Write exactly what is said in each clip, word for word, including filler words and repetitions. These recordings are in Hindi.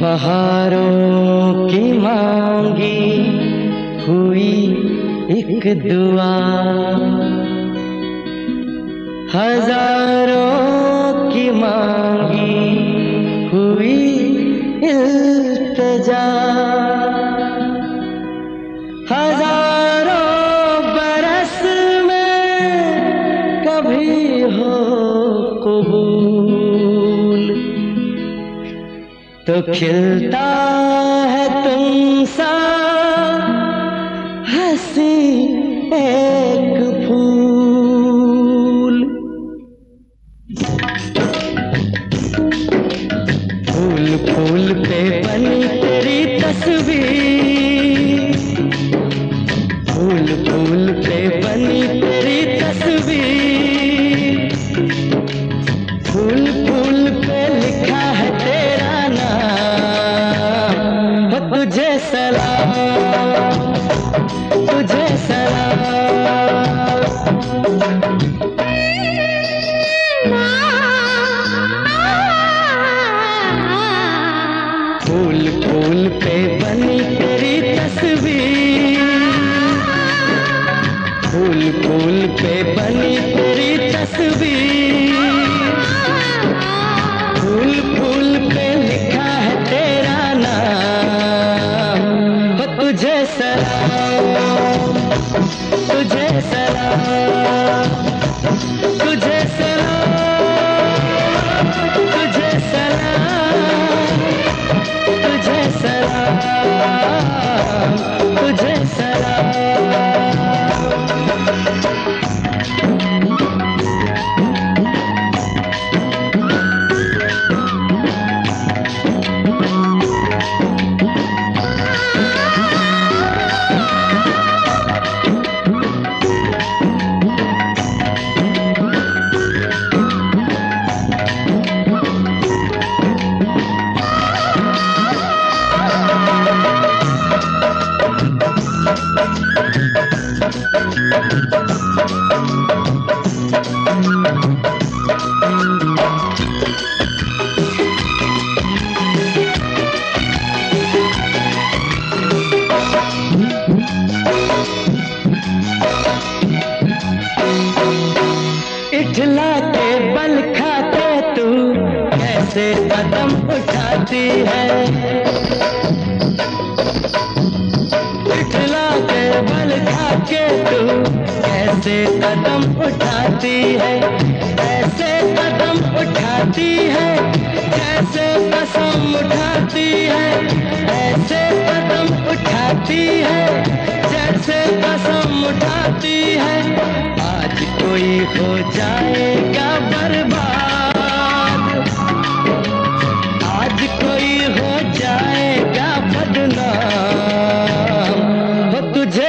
बहारों की मांगी हुई एक दुआ, हजारों की मांगी हुई इल्तिजा, हजारों बरस में कभी हो कबूल, तो खिलता है तुमसा हंसी एक फूल। फूल फूल पे बनी तेरी तस्वीर, फूल फूल पे बनी तेरी तस्वीर, फूल फूल पे लिखा है तेरा नाम। हो तुझे सलाम, तुझे सलाम। फूल फूल पे बनी तेरी तस्वीर, फूल फूल पे बनी तेरी तस्वीर, फूल फूल पे लिखा है तेरा नाम। हो तुझे सलाम, तुझे सलाम, तुझे सलाम, तुझे सलाम, तुझे सलाम, तुझे सलाम। इठला के बल खाते तू कैसे कदम उठाती है, इठला के बल खाके तू कैसे कदम उठाती है, ऐसे कदम उठाती है जैसे कसम उठाती है, ऐसे कदम उठाती है जैसे कसम उठाती है। आज कोई हो जाएगा बर्बाद, आज कोई हो जाएगा बदनाम। हो तुझे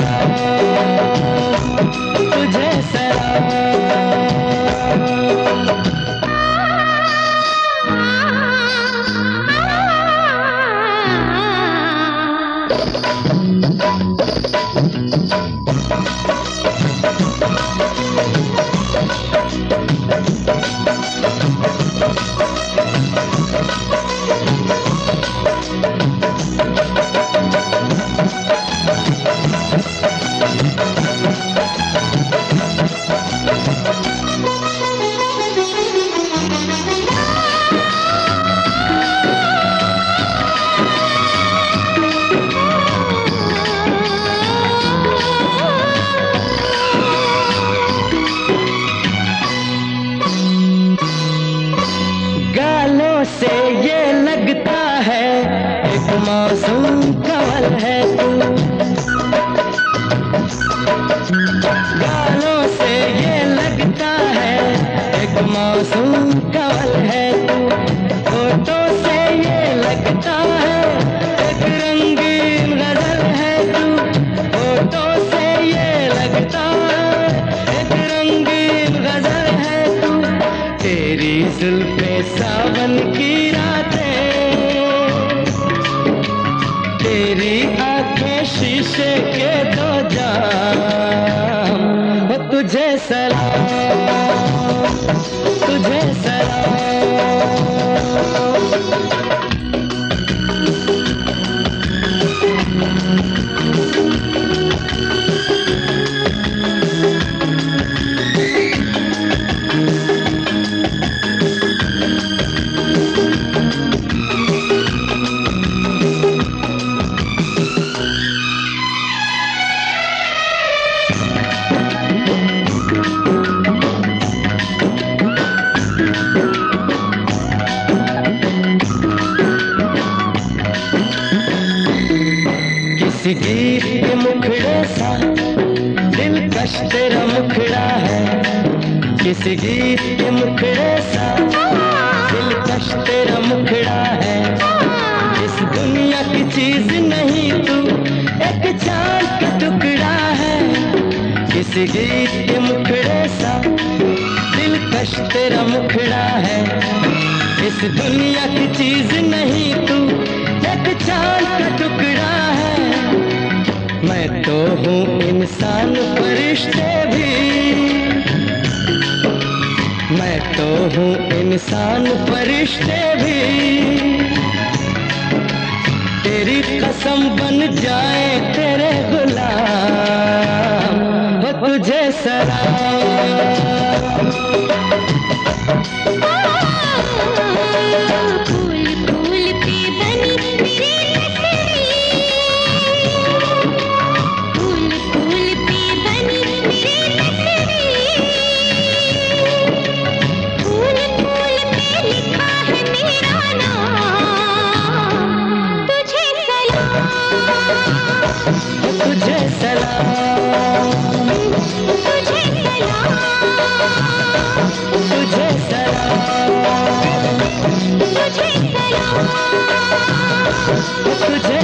सलाम, तुझे सलाम। गालों से ये लगता है एक मासूम कवल है तू, गालों से ये लगता है एक मासूम कवल है तू, होठों से ये लगता है एक रंगीन गजल है तू, होठों से ये लगता है एक रंगीन गजल है तू। तेरी जुल्फे सावन की रातें, तेरी आंखें शीशे के दो जाम। हो तुझे सलाम, तुझे सलाम। दिलकश तेरा मुखड़ा है, किसी गीत के मुखड़े सा। दिलकश तेरा मुखड़ा है, इस दुनिया की चीज नहीं तू, एक चांद का टुकड़ा है, किसी गीत के मुखड़े सा। दिलकश तेरा मुखड़ा है, इस दुनिया की चीज नहीं तू, एक चांद का टुकड़ा है। मैं तो हूँ इंसान फरिश्ते भी, मैं तो हूँ इंसान फरिश्ते भी, तेरी कसम बन जाए तेरे गुलाम, हो तुझे सलाम। तुझे सलाम, तुझे सलाम, तुझे सलाम, तुझे सलाम, तुझे